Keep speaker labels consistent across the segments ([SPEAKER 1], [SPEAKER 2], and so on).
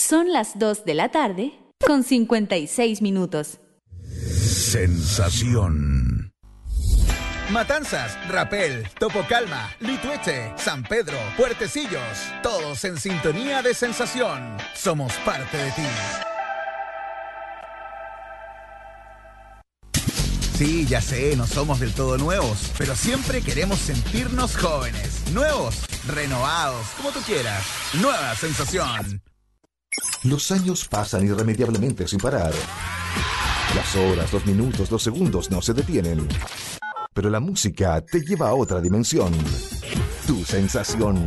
[SPEAKER 1] Son las 2 de la tarde con 56 minutos.
[SPEAKER 2] Sensación. Matanzas, Rapel, Topocalma, Litueche, San Pedro, Puertecillos, todos en sintonía de Sensación. Somos parte de ti. Sí, ya sé, no somos del todo nuevos, pero siempre queremos sentirnos jóvenes, nuevos, renovados, como tú quieras. Nueva Sensación.
[SPEAKER 3] Los años pasan irremediablemente sin parar. Las horas, los minutos, los segundos no se detienen. Pero la música te lleva a otra dimensión. Tu sensación.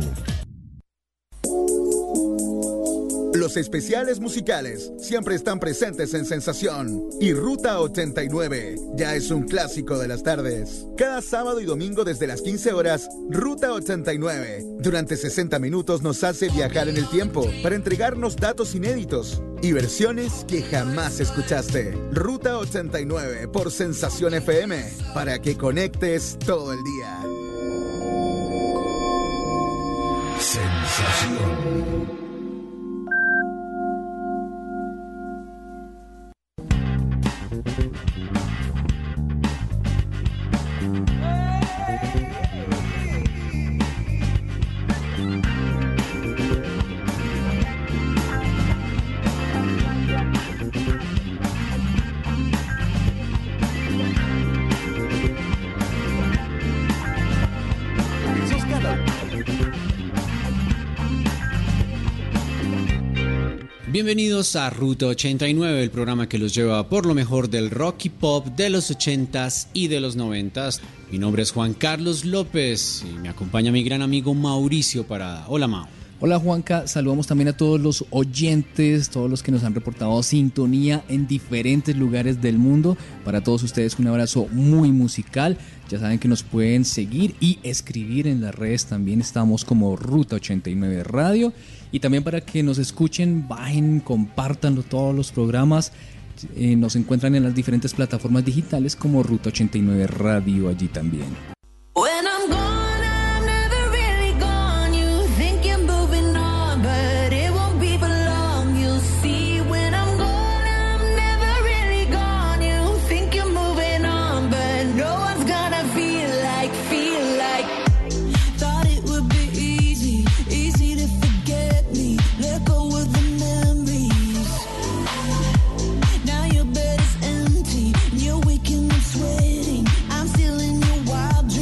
[SPEAKER 2] Los especiales musicales siempre están presentes en Sensación. Y Ruta 89 ya es un clásico de las tardes. Cada sábado y domingo desde las 15 horas, Ruta 89. Durante 60 minutos nos hace viajar en el tiempo para entregarnos datos inéditos y versiones que jamás escuchaste. Ruta 89 por Sensación FM, para que conectes todo el día. Sensación.
[SPEAKER 4] Bienvenidos a Ruta 89, el programa que los lleva por lo mejor del rock y pop de los 80s y de los 90s. Mi nombre es Juan Carlos López y me acompaña mi gran amigo Mauricio Parada. Hola, Mau.
[SPEAKER 5] Hola, Juanca. Saludamos también a todos los oyentes, todos los que nos han reportado sintonía en diferentes lugares del mundo. Para todos ustedes un abrazo muy musical. Ya saben que nos pueden seguir y escribir en las redes. También estamos como Ruta 89 Radio. Y también para que nos escuchen, bajen, compartan todos los programas. Nos encuentran en las diferentes plataformas digitales como Ruta 89 Radio allí también.
[SPEAKER 6] Now your bed is empty and you're waking up sweating. I'm still in your wild dream.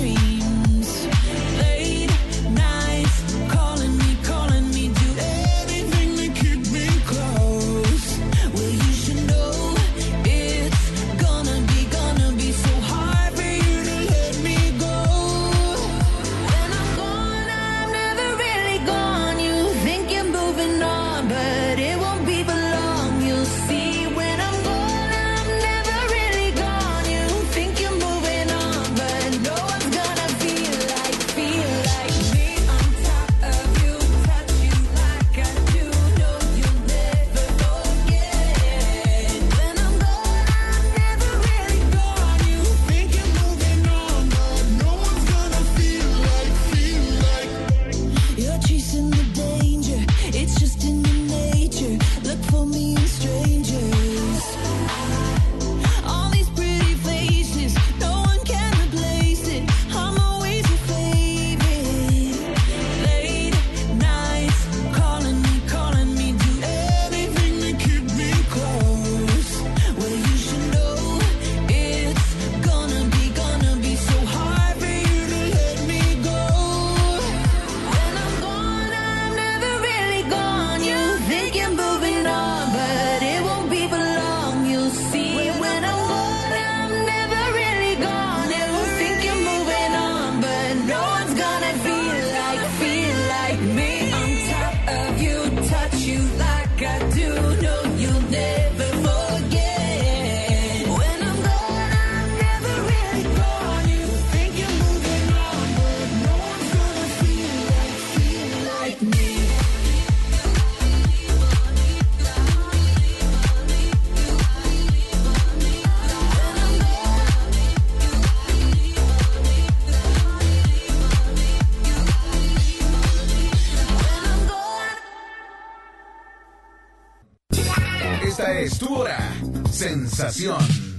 [SPEAKER 2] Esta es tu hora. Sensación.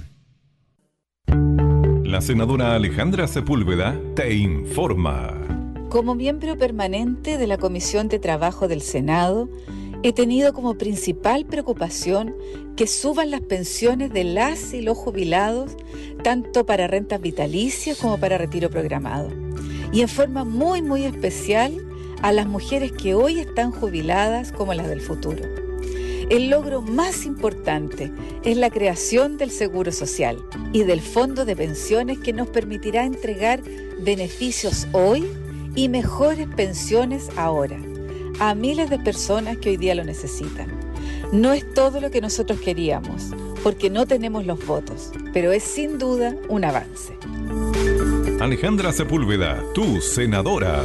[SPEAKER 6] La senadora Alejandra Sepúlveda te informa.
[SPEAKER 7] Como miembro permanente de la Comisión de Trabajo del Senado, he tenido como principal preocupación que suban las pensiones de las y los jubilados, tanto para rentas vitalicias como para retiro programado. Y en forma muy especial a las mujeres que hoy están jubiladas como las del futuro. El logro más importante es la creación del Seguro Social y del Fondo de Pensiones que nos permitirá entregar beneficios hoy y mejores pensiones ahora a miles de personas que hoy día lo necesitan. No es todo lo que nosotros queríamos, porque no tenemos los votos, pero es sin duda un avance.
[SPEAKER 6] Alejandra Sepúlveda, tu senadora.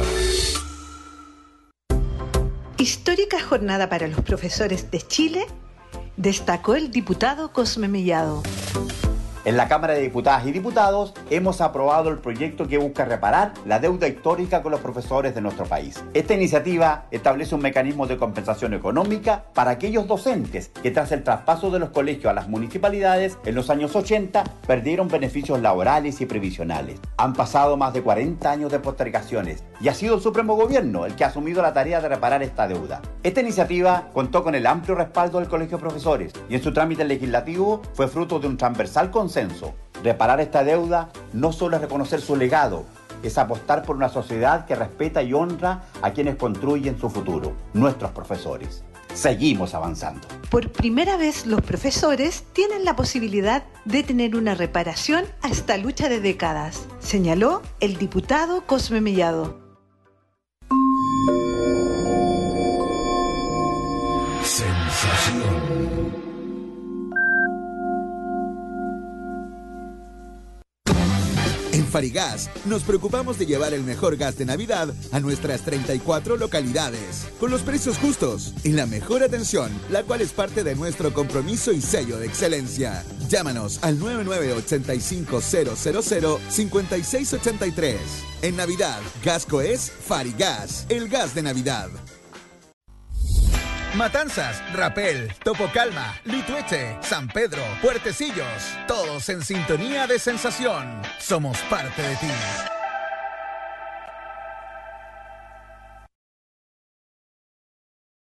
[SPEAKER 8] Histórica jornada para los profesores de Chile, destacó el diputado Cosme Mellado.
[SPEAKER 9] En la Cámara de Diputadas y Diputados hemos aprobado el proyecto que busca reparar la deuda histórica con los profesores de nuestro país. Esta iniciativa establece un mecanismo de compensación económica para aquellos docentes que tras el traspaso de los colegios a las municipalidades en los años 80 perdieron beneficios laborales y previsionales. Han pasado más de 40 años de postergaciones y ha sido el Supremo Gobierno el que ha asumido la tarea de reparar esta deuda. Esta iniciativa contó con el amplio respaldo del Colegio de Profesores y en su trámite legislativo fue fruto de un transversal consenso. Reparar esta deuda no solo es reconocer su legado, es apostar por una sociedad que respeta y honra a quienes construyen su futuro, nuestros profesores. Seguimos avanzando.
[SPEAKER 8] Por primera vez los profesores tienen la posibilidad de tener una reparación a esta lucha de décadas, señaló el diputado Cosme Mellado.
[SPEAKER 2] Sensación. En Farigas nos preocupamos de llevar el mejor gas de Navidad a nuestras 34 localidades, con los precios justos y la mejor atención, la cual es parte de nuestro compromiso y sello de excelencia. Llámanos al 9985-000-5683. En Navidad, Gasco es Farigas, el gas de Navidad. Matanzas, Rapel, Topocalma, Litueche, San Pedro, Puertecillos, todos en sintonía de sensación. Somos parte de ti.